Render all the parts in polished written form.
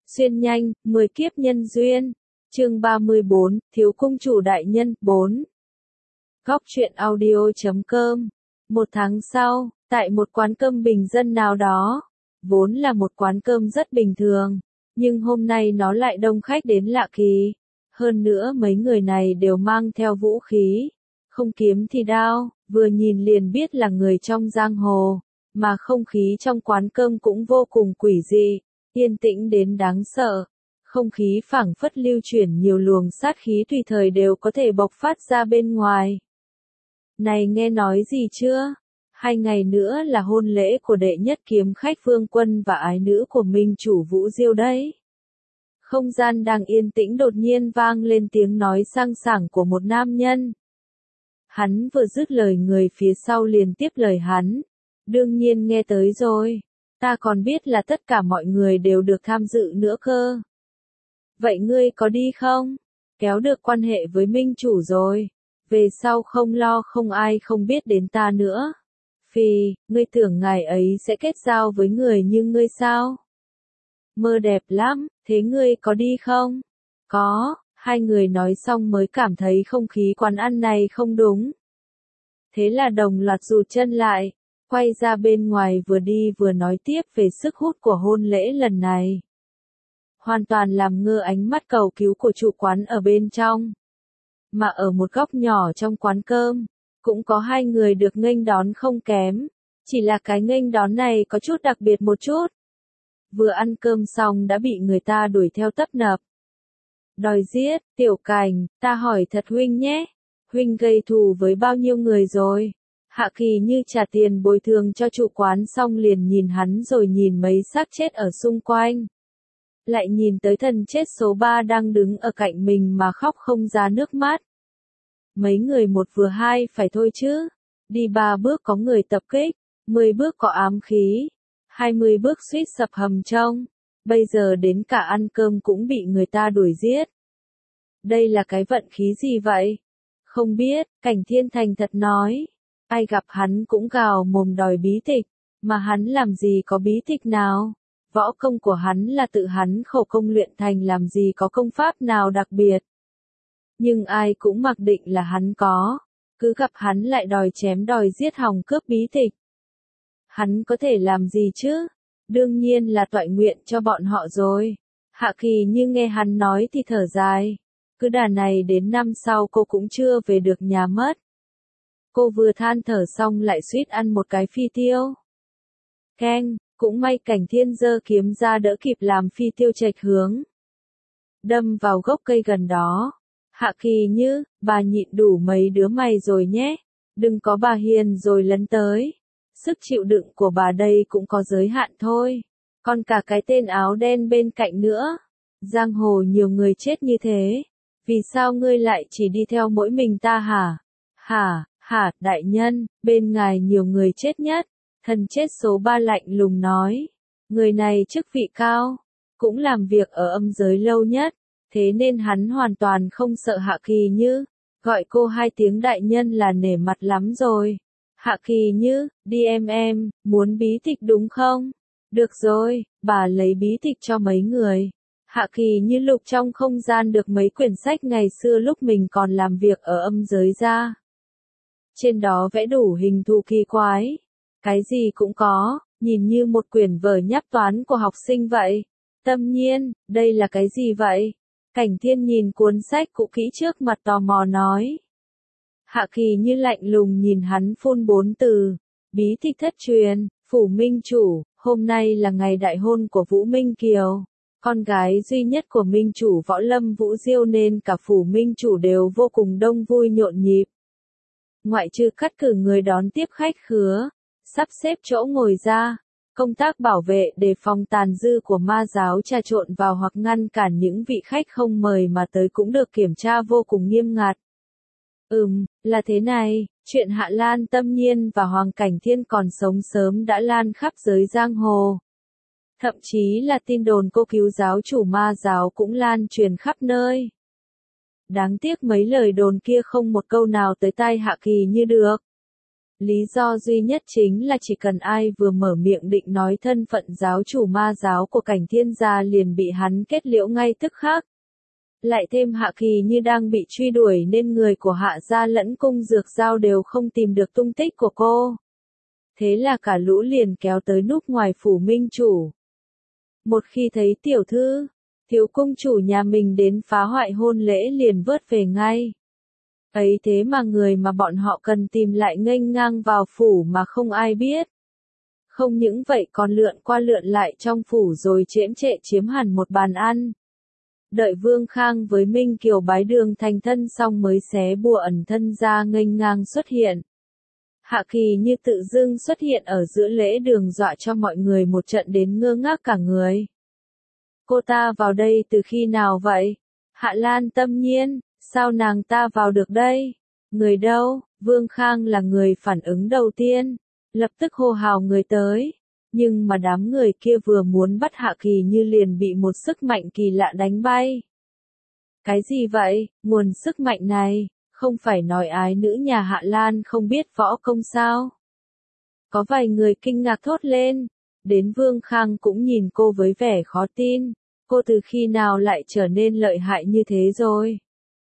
Xuyên nhanh, 10 kiếp nhân duyên. Chương 34, Thiếu cung chủ đại nhân, 4. Góc truyện audio.com. Một tháng sau, tại một quán cơm bình dân nào đó, vốn là một quán cơm rất bình thường, nhưng hôm nay nó lại đông khách đến lạ kỳ. Hơn nữa mấy người này đều mang theo vũ khí, không kiếm thì đao, vừa nhìn liền biết là người trong giang hồ, mà không khí trong quán cơm cũng vô cùng quỷ dị, yên tĩnh đến đáng sợ. Không khí phảng phất lưu chuyển nhiều luồng sát khí tùy thời đều có thể bộc phát ra bên ngoài. Này nghe nói gì chưa? 2 ngày nữa là hôn lễ của đệ nhất kiếm khách Vương Quân và ái nữ của minh chủ Vũ Diêu đấy. Không gian đang yên tĩnh đột nhiên vang lên tiếng nói sang sảng của một nam nhân. Hắn vừa dứt lời người phía sau liền tiếp lời hắn. Đương nhiên nghe tới rồi. Ta còn biết là tất cả mọi người đều được tham dự nữa cơ. Vậy ngươi có đi không? Kéo được quan hệ với minh chủ rồi. Về sau không lo không ai không biết đến ta nữa. Phì, ngươi tưởng ngài ấy sẽ kết giao với người như ngươi sao? Mơ đẹp lắm, thế ngươi có đi không? Có, hai người nói xong mới cảm thấy không khí quán ăn này không đúng. Thế là đồng loạt rụt chân lại, quay ra bên ngoài vừa đi vừa nói tiếp về sức hút của hôn lễ lần này. Hoàn toàn làm ngơ ánh mắt cầu cứu của chủ quán ở bên trong. Mà ở một góc nhỏ trong quán cơm, cũng có hai người được nghênh đón không kém. Chỉ là cái nghênh đón này có chút đặc biệt một chút. Vừa ăn cơm xong đã bị người ta đuổi theo tấp nập. Đòi giết, Tiểu Cảnh, ta hỏi thật huynh nhé. Huynh gây thù với bao nhiêu người rồi? Hạ Kỳ Như trả tiền bồi thường cho chủ quán xong liền nhìn hắn rồi nhìn mấy xác chết ở xung quanh. Lại nhìn tới thần chết số 3 đang đứng ở cạnh mình mà khóc không ra nước mắt. Mấy người một vừa hai phải thôi chứ. Đi 3 bước có người tập kích, 10 bước có ám khí, 20 bước suýt sập hầm trông. Bây giờ đến cả ăn cơm cũng bị người ta đuổi giết. Đây là cái vận khí gì vậy? Không biết, Cảnh Thiên thành thật nói. Ai gặp hắn cũng gào mồm đòi bí tịch, mà hắn làm gì có bí tịch nào? Võ công của hắn là tự hắn khổ công luyện thành, làm gì có công pháp nào đặc biệt. Nhưng ai cũng mặc định là hắn có, cứ gặp hắn lại đòi chém đòi giết hòng cướp bí tịch. Hắn có thể làm gì chứ? Đương nhiên là toại nguyện cho bọn họ rồi. Hạ Kỳ Như nghe hắn nói thì thở dài. Cứ đà này đến năm sau cô cũng chưa về được nhà mất. Cô vừa than thở xong lại suýt ăn một cái phi tiêu. Keng, cũng may Cảnh Thiên giơ kiếm ra đỡ kịp làm phi tiêu chệch hướng. Đâm vào gốc cây gần đó. Hạ Kỳ Như, bà nhịn đủ mấy đứa mày rồi nhé. Đừng có bà hiền rồi lấn tới. Sức chịu đựng của bà đây cũng có giới hạn thôi. Còn cả cái tên áo đen bên cạnh nữa. Giang hồ nhiều người chết như thế. Vì sao ngươi lại chỉ đi theo mỗi mình ta hả? Hả, đại nhân, bên ngài nhiều người chết nhất. Thần chết số 3 lạnh lùng nói. Người này chức vị cao, cũng làm việc ở âm giới lâu nhất. Thế nên hắn hoàn toàn không sợ Hạ Kỳ Như. Gọi cô 2 tiếng đại nhân là nể mặt lắm rồi. Hạ Kỳ Như, đi em, muốn bí tịch đúng không? Được rồi, bà lấy bí tịch cho mấy người. Hạ Kỳ Như lục trong không gian được mấy quyển sách ngày xưa lúc mình còn làm việc ở âm giới ra. Trên đó vẽ đủ hình thù kỳ quái. Cái gì cũng có, nhìn như một quyển vở nháp toán của học sinh vậy. Tâm nhiên, đây là cái gì vậy? Cảnh Thiên nhìn cuốn sách cũ kỹ trước mặt tò mò nói. Hạ Kỳ Như lạnh lùng nhìn hắn phun 4 từ. Bí tịch thất truyền, phủ minh chủ, hôm nay là ngày đại hôn của Vũ Minh Kiều. Con gái duy nhất của minh chủ Võ Lâm Vũ Diêu nên cả phủ minh chủ đều vô cùng đông vui nhộn nhịp. Ngoại trừ cắt cử người đón tiếp khách khứa, sắp xếp chỗ ngồi ra, công tác bảo vệ đề phòng tàn dư của ma giáo trà trộn vào hoặc ngăn cản những vị khách không mời mà tới cũng được kiểm tra vô cùng nghiêm ngặt. Là thế này, chuyện Hạ Lan Tâm Nhiên và Hoàng Cảnh Thiên còn sống sớm đã lan khắp giới giang hồ. Thậm chí là tin đồn cô cứu giáo chủ ma giáo cũng lan truyền khắp nơi. Đáng tiếc mấy lời đồn kia không một câu nào tới tai Hạ Kỳ Như được. Lý do duy nhất chính là chỉ cần ai vừa mở miệng định nói thân phận giáo chủ ma giáo của Cảnh Thiên gia liền bị hắn kết liễu ngay tức khắc. Lại thêm Hạ Kỳ như đang bị truy đuổi nên người của Hạ gia lẫn cung dược giao đều không tìm được tung tích của cô. Thế là cả lũ liền kéo tới núp ngoài phủ minh chủ. Một khi thấy tiểu thư, thiếu cung chủ nhà mình đến phá hoại hôn lễ liền vớt về ngay. Ấy thế mà người mà bọn họ cần tìm lại nghênh ngang vào phủ mà không ai biết. Không những vậy còn lượn qua lượn lại trong phủ rồi chễm chệ chiếm hẳn một bàn ăn. Đợi Vương Khang với Minh Kiều bái đường thành thân xong mới xé bùa ẩn thân ra nghênh ngang xuất hiện. Hạ Kỳ như tự dưng xuất hiện ở giữa lễ đường dọa cho mọi người một trận đến ngơ ngác cả người. Cô ta vào đây từ khi nào vậy? Hạ Lan Tâm Nhiên, sao nàng ta vào được đây? Người đâu? Vương Khang là người phản ứng đầu tiên, lập tức hô hào người tới. Nhưng mà đám người kia vừa muốn bắt Hạ Kỳ như liền bị một sức mạnh kỳ lạ đánh bay. Cái gì vậy? Nguồn sức mạnh này, không phải nói ái nữ nhà Hạ Lan không biết võ công sao? Có vài người kinh ngạc thốt lên, đến Vương Khang cũng nhìn cô với vẻ khó tin, cô từ khi nào lại trở nên lợi hại như thế rồi?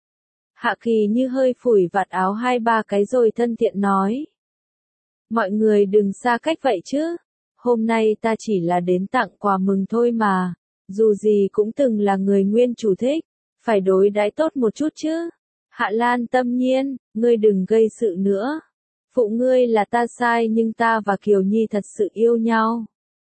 Hạ Kỳ như hơi phủi vạt áo 2-3 cái rồi thân thiện nói. Mọi người đừng xa cách vậy chứ, hôm nay ta chỉ là đến tặng quà mừng thôi mà, dù gì cũng từng là người nguyên chủ thích, phải đối đãi tốt một chút chứ. Hạ Lan Tâm Nhiên, ngươi đừng gây sự nữa. Phụ ngươi là ta sai nhưng ta và Kiều Nhi thật sự yêu nhau.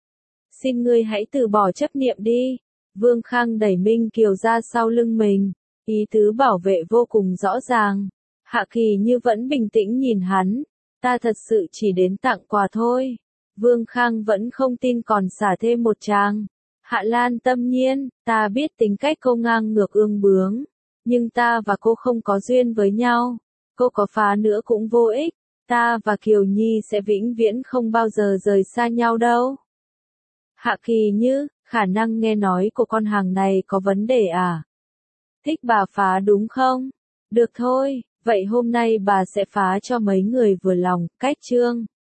Xin ngươi hãy từ bỏ chấp niệm đi. Vương Khang đẩy Minh Kiều ra sau lưng mình, ý tứ bảo vệ vô cùng rõ ràng. Hạ Kỳ như vẫn bình tĩnh nhìn hắn, ta thật sự chỉ đến tặng quà thôi. Vương Khang vẫn không tin còn xả thêm một tràng. Hạ Lan Tâm Nhiên, ta biết tính cách cô ngang ngược ương bướng, nhưng ta và cô không có duyên với nhau, cô có phá nữa cũng vô ích, ta và Kiều Nhi sẽ vĩnh viễn không bao giờ rời xa nhau đâu. Hạ Kỳ như, khả năng nghe nói của con hàng này có vấn đề à? Thích bà phá đúng không? Được thôi, vậy hôm nay bà sẽ phá cho mấy người vừa lòng, cách chương.